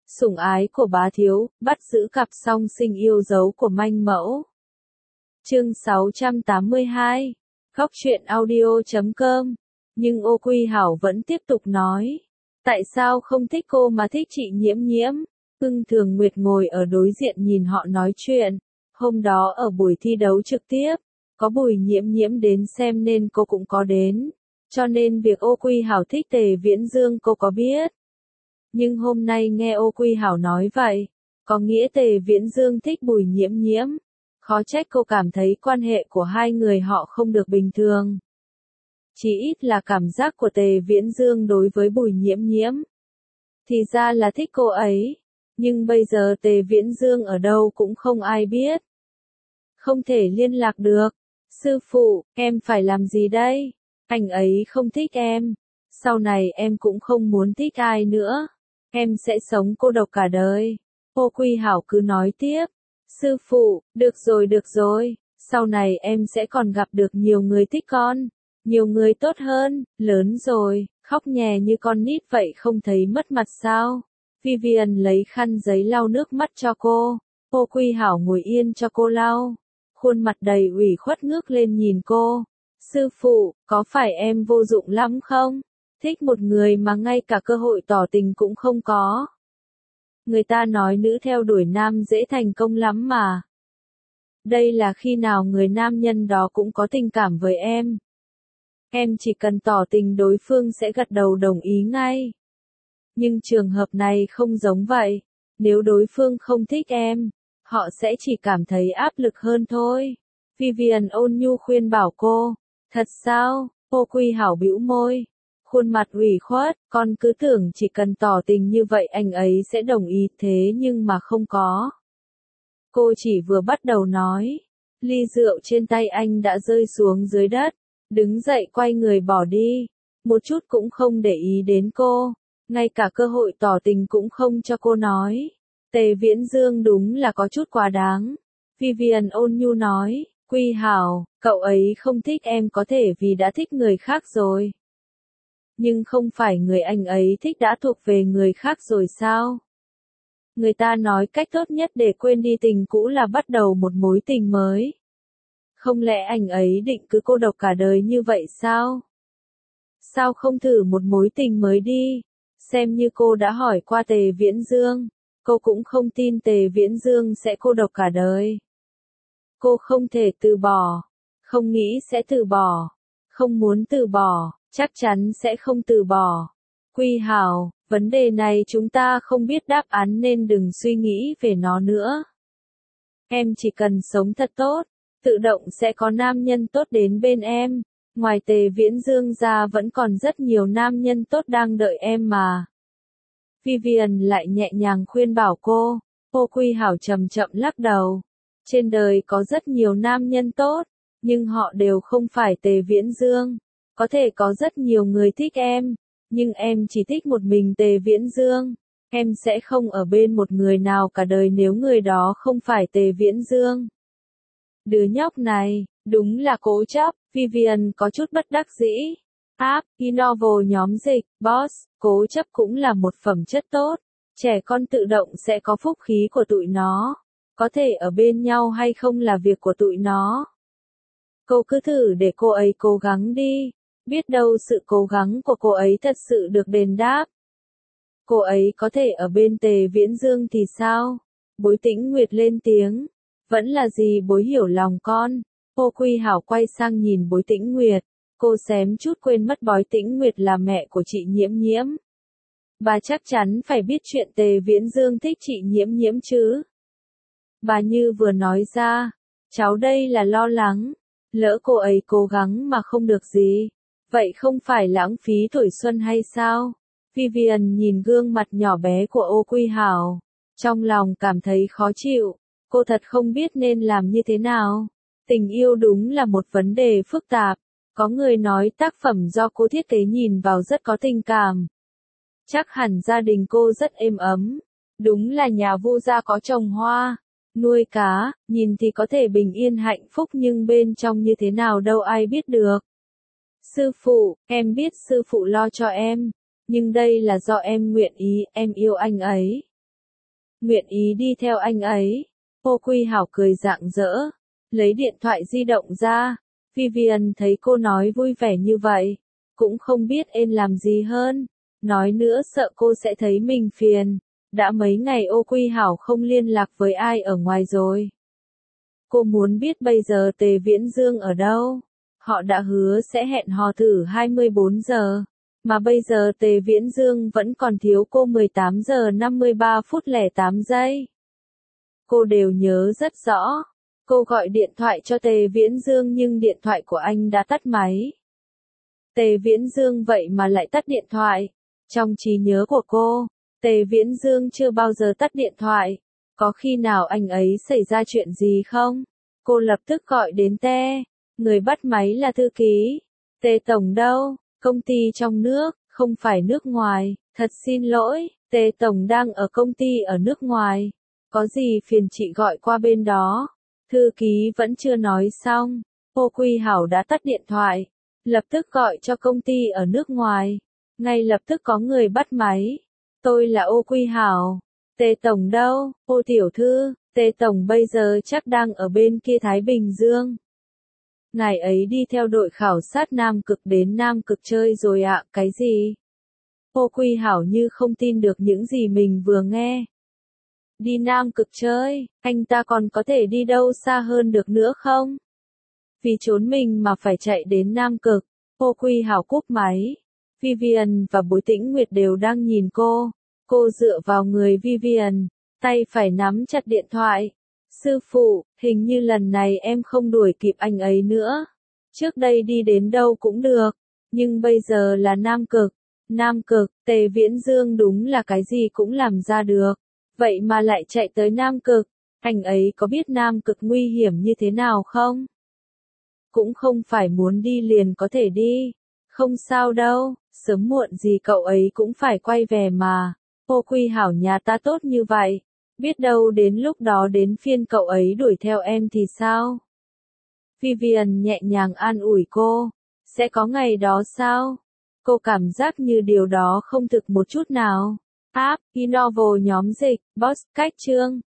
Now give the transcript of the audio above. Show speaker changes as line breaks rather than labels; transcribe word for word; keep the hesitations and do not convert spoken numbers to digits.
Sủng ái của bá thiếu, bắt giữ cặp song sinh yêu dấu của manh mẫu. Chương sáu trăm tám mươi hai. Góc truyện audio chấm com. Nhưng Ô Quy Hảo vẫn tiếp tục nói. Tại sao không thích cô mà thích chị Nhiễm Nhiễm? Ưng Thường Nguyệt ngồi ở đối diện nhìn họ nói chuyện. Hôm đó ở buổi thi đấu trực tiếp, có Bùi Nhiễm Nhiễm đến xem nên cô cũng có đến. Cho nên việc Ô Quy Hảo thích Tề Viễn Dương cô có biết. Nhưng hôm nay nghe Ô Quy Hảo nói vậy, có nghĩa Tề Viễn Dương thích Bùi Nhiễm Nhiễm. Khó trách cô cảm thấy quan hệ của hai người họ không được bình thường. Chỉ ít là cảm giác của Tề Viễn Dương đối với Bùi Nhiễm Nhiễm. Thì ra là thích cô ấy. Nhưng bây giờ Tề Viễn Dương ở đâu cũng không ai biết. Không thể liên lạc được. Sư phụ, em phải làm gì đây? Anh ấy không thích em. Sau này em cũng không muốn thích ai nữa. Em sẽ sống cô độc cả đời. Ô Quy Hảo cứ nói tiếp. Sư phụ, được rồi được rồi. Sau này em sẽ còn gặp được nhiều người thích con. Nhiều người tốt hơn. Lớn rồi, khóc nhè như con nít vậy không thấy mất mặt sao? Vivian lấy khăn giấy lau nước mắt cho cô. Ô Quy Hảo ngồi yên cho cô lau. Khuôn mặt đầy ủy khuất ngước lên nhìn cô. Sư phụ, có phải em vô dụng lắm không? Thích một người mà ngay cả cơ hội tỏ tình cũng không có. Người ta nói nữ theo đuổi nam dễ thành công lắm mà. Đây là khi nào người nam nhân đó cũng có tình cảm với em. Em chỉ cần tỏ tình đối phương sẽ gật đầu đồng ý ngay. Nhưng trường hợp này không giống vậy. Nếu đối phương không thích em, họ sẽ chỉ cảm thấy áp lực hơn thôi. Vivian ôn nhu khuyên bảo cô. Thật sao? Ô Quy Hảo bĩu môi. Khuôn mặt ủy khuất, con cứ tưởng chỉ cần tỏ tình như vậy anh ấy sẽ đồng ý thế nhưng mà không có. Cô chỉ vừa bắt đầu nói. Ly rượu trên tay anh đã rơi xuống dưới đất. Đứng dậy quay người bỏ đi. Một chút cũng không để ý đến cô. Ngay cả cơ hội tỏ tình cũng không cho cô nói. Tề Viễn Dương đúng là có chút quá đáng. Vivian ôn nhu nói. Quy Hảo, cậu ấy không thích em có thể vì đã thích người khác rồi. Nhưng không phải người anh ấy thích đã thuộc về người khác rồi sao? Người ta nói cách tốt nhất để quên đi tình cũ là bắt đầu một mối tình mới. Không lẽ anh ấy định cứ cô độc cả đời như vậy sao? Sao không thử một mối tình mới đi? Xem như cô đã hỏi qua Tề Viễn Dương. Cô cũng không tin Tề Viễn Dương sẽ cô độc cả đời. Cô không thể từ bỏ. Không nghĩ sẽ từ bỏ. Không muốn từ bỏ. Chắc chắn sẽ không từ bỏ. Quy Hảo, vấn đề này chúng ta không biết đáp án nên đừng suy nghĩ về nó nữa. Em chỉ cần sống thật tốt, tự động sẽ có nam nhân tốt đến bên em. Ngoài Tề Viễn Dương ra vẫn còn rất nhiều nam nhân tốt đang đợi em mà. Vivian lại nhẹ nhàng khuyên bảo cô. Ô Quy Hảo chậm chậm lắc đầu. Trên đời có rất nhiều nam nhân tốt, nhưng họ đều không phải Tề Viễn Dương. Có thể có rất nhiều người thích em, nhưng em chỉ thích một mình Tề Viễn Dương. Em sẽ không ở bên một người nào cả đời nếu người đó không phải Tề Viễn Dương. Đứa nhóc này, đúng là cố chấp. Vivian có chút bất đắc dĩ. App, Innovo nhóm dịch, Boss, cố chấp cũng là một phẩm chất tốt. Trẻ con tự động sẽ có phúc khí của tụi nó. Có thể ở bên nhau hay không là việc của tụi nó. Cô cứ thử để cô ấy cố gắng đi. Biết đâu sự cố gắng của cô ấy thật sự được đền đáp. Cô ấy có thể ở bên Tề Viễn Dương thì sao? Bối Tĩnh Nguyệt lên tiếng. Vẫn là gì bối hiểu lòng con? Ô Quy Hảo quay sang nhìn Bối Tĩnh Nguyệt. Cô xém chút quên mất Bối Tĩnh Nguyệt là mẹ của chị Nhiễm Nhiễm. Bà chắc chắn phải biết chuyện Tề Viễn Dương thích chị Nhiễm Nhiễm chứ. Bà như vừa nói ra. Cháu đây là lo lắng. Lỡ cô ấy cố gắng mà không được gì. Vậy không phải lãng phí tuổi xuân hay sao? Vivian nhìn gương mặt nhỏ bé của Ô Quy Hảo. Trong lòng cảm thấy khó chịu. Cô thật không biết nên làm như thế nào. Tình yêu đúng là một vấn đề phức tạp. Có người nói tác phẩm do cô thiết kế nhìn vào rất có tình cảm. Chắc hẳn gia đình cô rất êm ấm. Đúng là nhà vu gia có trồng hoa, nuôi cá, nhìn thì có thể bình yên hạnh phúc nhưng bên trong như thế nào đâu ai biết được. Sư phụ, em biết sư phụ lo cho em. Nhưng đây là do em nguyện ý, em yêu anh ấy. nguyện ý đi theo anh ấy. Ô Quy Hảo cười rạng rỡ, lấy điện thoại di động ra. Vivian thấy cô nói vui vẻ như vậy, cũng không biết nên làm gì hơn. Nói nữa sợ cô sẽ thấy mình phiền. Đã mấy ngày Ô Quy Hảo không liên lạc với ai ở ngoài rồi. Cô muốn biết bây giờ Tề Viễn Dương ở đâu. Họ đã hứa sẽ hẹn hò thử hai mươi bốn giờ. Mà bây giờ Tề Viễn Dương vẫn còn thiếu cô mười tám giờ năm mươi ba phút lẻ tám giây. Cô đều nhớ rất rõ. Cô gọi điện thoại cho Tề Viễn Dương nhưng điện thoại của anh đã tắt máy. Tề Viễn Dương vậy mà lại tắt điện thoại. Trong trí nhớ của cô, Tề Viễn Dương chưa bao giờ tắt điện thoại. Có khi nào anh ấy xảy ra chuyện gì không? Cô lập tức gọi đến Tề. Người bắt máy là thư ký. Tề Tổng đâu? Công ty trong nước, không phải nước ngoài. Thật xin lỗi, Tề Tổng đang ở công ty ở nước ngoài. Có gì phiền chị gọi qua bên đó. Thư ký vẫn chưa nói xong. Ô Quy Hảo đã tắt điện thoại. Lập tức gọi cho công ty ở nước ngoài. Ngay lập tức có người bắt máy. Tôi là Ô Quy Hảo. Tề Tổng đâu? Ô tiểu thư, Tề Tổng bây giờ chắc đang ở bên kia Thái Bình Dương. Ngài ấy đi theo đội khảo sát Nam Cực đến Nam Cực chơi rồi ạ. Cái gì? Ô Quy Hảo như không tin được những gì mình vừa nghe. Đi Nam Cực chơi, anh ta còn có thể đi đâu xa hơn được nữa không? Vì trốn mình mà phải chạy đến Nam Cực. Ô Quy Hảo cúp máy. Vivian và Bối Tĩnh Nguyệt đều đang nhìn cô. Cô dựa vào người Vivian, tay phải nắm chặt điện thoại. Sư phụ, hình như lần này em không đuổi kịp anh ấy nữa. Trước đây đi đến đâu cũng được, nhưng bây giờ là Nam Cực. Nam Cực, Tề Viễn Dương đúng là cái gì cũng làm ra được. Vậy mà lại chạy tới Nam Cực. Anh ấy có biết Nam Cực nguy hiểm như thế nào không? Cũng không phải muốn đi liền có thể đi. Không sao đâu, sớm muộn gì cậu ấy cũng phải quay về mà. Ô Quy Hảo nhà ta tốt như vậy. Biết đâu đến lúc đó đến phiên cậu ấy đuổi theo em thì sao? Vivian nhẹ nhàng an ủi cô. Sẽ có ngày đó sao? Cô cảm giác như điều đó không thực một chút nào. App, Inovo nhóm dịch, Boss, cách chương.